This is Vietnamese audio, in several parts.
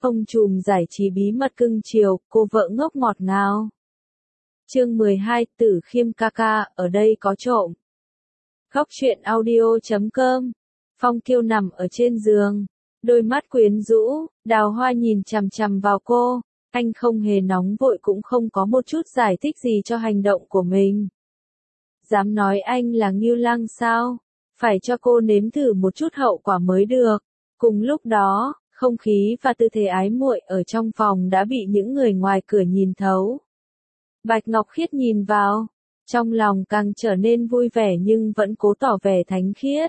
Ông trùm giải trí bí mật cưng chiều, cô vợ ngốc ngọt ngào. Chương 12, Tử Khiêm ca ca, ở đây có trộm. Góc truyện audio.com. Phong Kiêu nằm ở trên giường, đôi mắt quyến rũ, Đào Hoa nhìn chằm chằm vào cô, anh không hề nóng vội cũng không có một chút giải thích gì cho hành động của mình. Dám nói anh là Ngưu Lăng sao? Phải cho cô nếm thử một chút hậu quả mới được. Cùng lúc đó, không khí và tư thế ái muội ở trong phòng đã bị những người ngoài cửa nhìn thấu. Bạch Ngọc Khiết nhìn vào, trong lòng càng trở nên vui vẻ nhưng vẫn cố tỏ vẻ thánh khiết.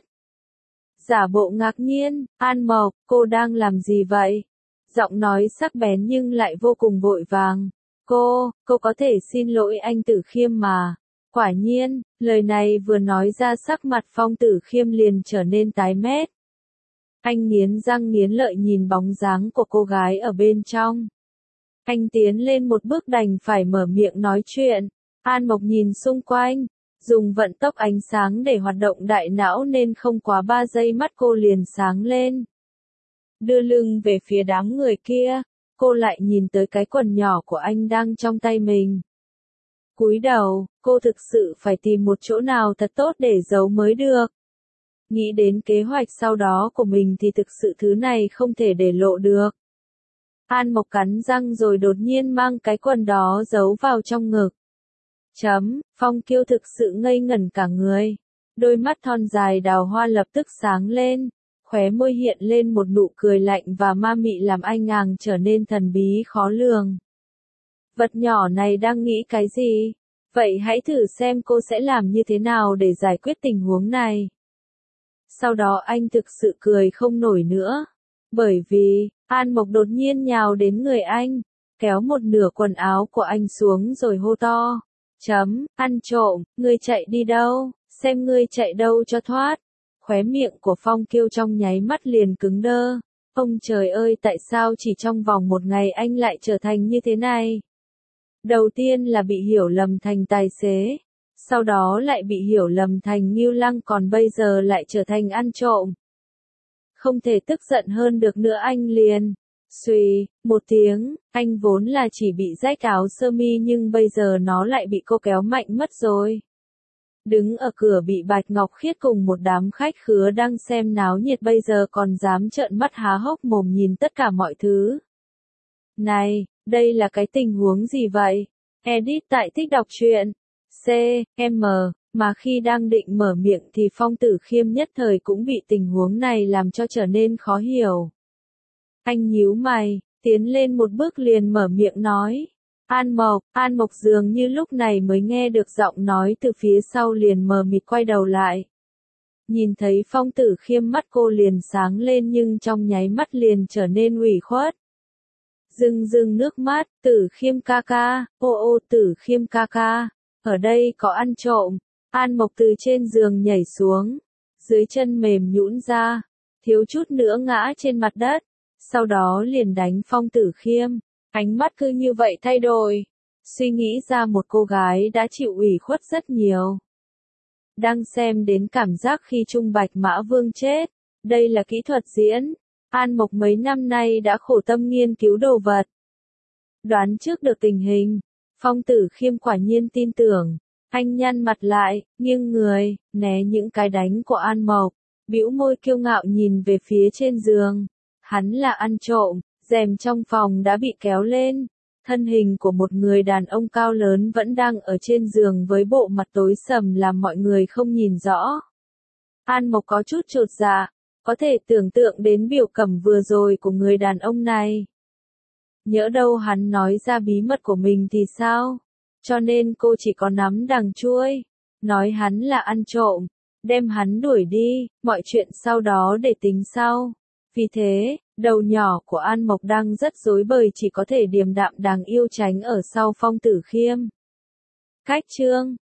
Giả bộ ngạc nhiên, An Mộc, cô đang làm gì vậy? Giọng nói sắc bén nhưng lại vô cùng vội vàng. Cô có thể xin lỗi anh Tử Khiêm mà. Quả nhiên, lời này vừa nói ra sắc mặt Phong Tử Khiêm liền trở nên tái mét. Anh nghiến răng nghiến lợi nhìn bóng dáng của cô gái ở bên trong. Anh tiến lên một bước đành phải mở miệng nói chuyện. An Mộc nhìn xung quanh, dùng vận tốc ánh sáng để hoạt động đại não nên không quá 3 giây mắt cô liền sáng lên. Đưa lưng về phía đám người kia, cô lại nhìn tới cái quần nhỏ của anh đang trong tay mình. Cúi đầu, cô thực sự phải tìm một chỗ nào thật tốt để giấu mới được. Nghĩ đến kế hoạch sau đó của mình thì thực sự thứ này không thể để lộ được. An Mộc cắn răng rồi đột nhiên mang cái quần đó giấu vào trong ngực. Phong Kiêu thực sự ngây ngẩn cả người. Đôi mắt thon dài Đào Hoa lập tức sáng lên, khóe môi hiện lên một nụ cười lạnh và ma mị làm anh nàng trở nên thần bí khó lường. Vật nhỏ này đang nghĩ cái gì? Vậy hãy thử xem cô sẽ làm như thế nào để giải quyết tình huống này. Sau đó anh thực sự cười không nổi nữa. Bởi vì, An Mộc đột nhiên nhào đến người anh, kéo một nửa quần áo của anh xuống rồi hô to. Ăn trộm, ngươi chạy đi đâu, xem ngươi chạy đâu cho thoát. Khóe miệng của Phong Kiêu trong nháy mắt liền cứng đơ. Ông trời ơi, tại sao chỉ trong vòng một ngày anh lại trở thành như thế này? Đầu tiên là bị hiểu lầm thành tài xế, sau đó lại bị hiểu lầm thành Ngưu Lăng, còn bây giờ lại trở thành ăn trộm. Không thể tức giận hơn được nữa, anh liền xuy một tiếng, anh vốn là chỉ bị rách áo sơ mi nhưng bây giờ nó lại bị cô kéo mạnh mất rồi. Đứng ở cửa bị Bạch Ngọc Khiết cùng một đám khách khứa đang xem náo nhiệt bây giờ còn dám trợn mắt há hốc mồm nhìn tất cả mọi thứ. Này, đây là cái tình huống gì vậy? Edit tại Thích Đọc Truyện. C.M. Mà khi đang định mở miệng thì Phong Tử Khiêm nhất thời cũng bị tình huống này làm cho trở nên khó hiểu. Anh nhíu mày, tiến lên một bước liền mở miệng nói. An Mộc dường như lúc này mới nghe được giọng nói từ phía sau liền mờ mịt quay đầu lại. Nhìn thấy Phong Tử Khiêm mắt cô liền sáng lên nhưng trong nháy mắt liền trở nên ủy khuất. Rưng nước mắt, Tử Khiêm ca ca, ô Tử Khiêm ca ca, ở đây có ăn trộm. An Mộc từ trên giường nhảy xuống, dưới chân mềm nhũn ra, thiếu chút nữa ngã trên mặt đất, sau đó liền đánh Phong Tử Khiêm. Ánh mắt cứ như vậy thay đổi, suy nghĩ ra một cô gái đã chịu ủy khuất rất nhiều. Đang xem đến cảm giác khi Trung Bạch Mã Vương chết, đây là kỹ thuật diễn. An Mộc mấy năm nay đã khổ tâm nghiên cứu đồ vật. Đoán trước được tình hình, Phong Tử Khiêm quả nhiên tin tưởng. Anh nhăn mặt lại, nghiêng người, né những cái đánh của An Mộc, bĩu môi kiêu ngạo nhìn về phía trên giường. Hắn là ăn trộm, rèm trong phòng đã bị kéo lên. Thân hình của một người đàn ông cao lớn vẫn đang ở trên giường với bộ mặt tối sầm làm mọi người không nhìn rõ. An Mộc có chút chột dạ, có thể tưởng tượng đến biểu cảm vừa rồi của người đàn ông này. Nhỡ đâu hắn nói ra bí mật của mình thì sao? Cho nên cô chỉ có nắm đằng chuôi, nói hắn là ăn trộm, đem hắn đuổi đi, mọi chuyện sau đó để tính sau. Vì thế, đầu nhỏ của An Mộc đang rất rối bời, chỉ có thể điềm đạm đáng yêu tránh ở sau Phong Tử Khiêm. Cách chương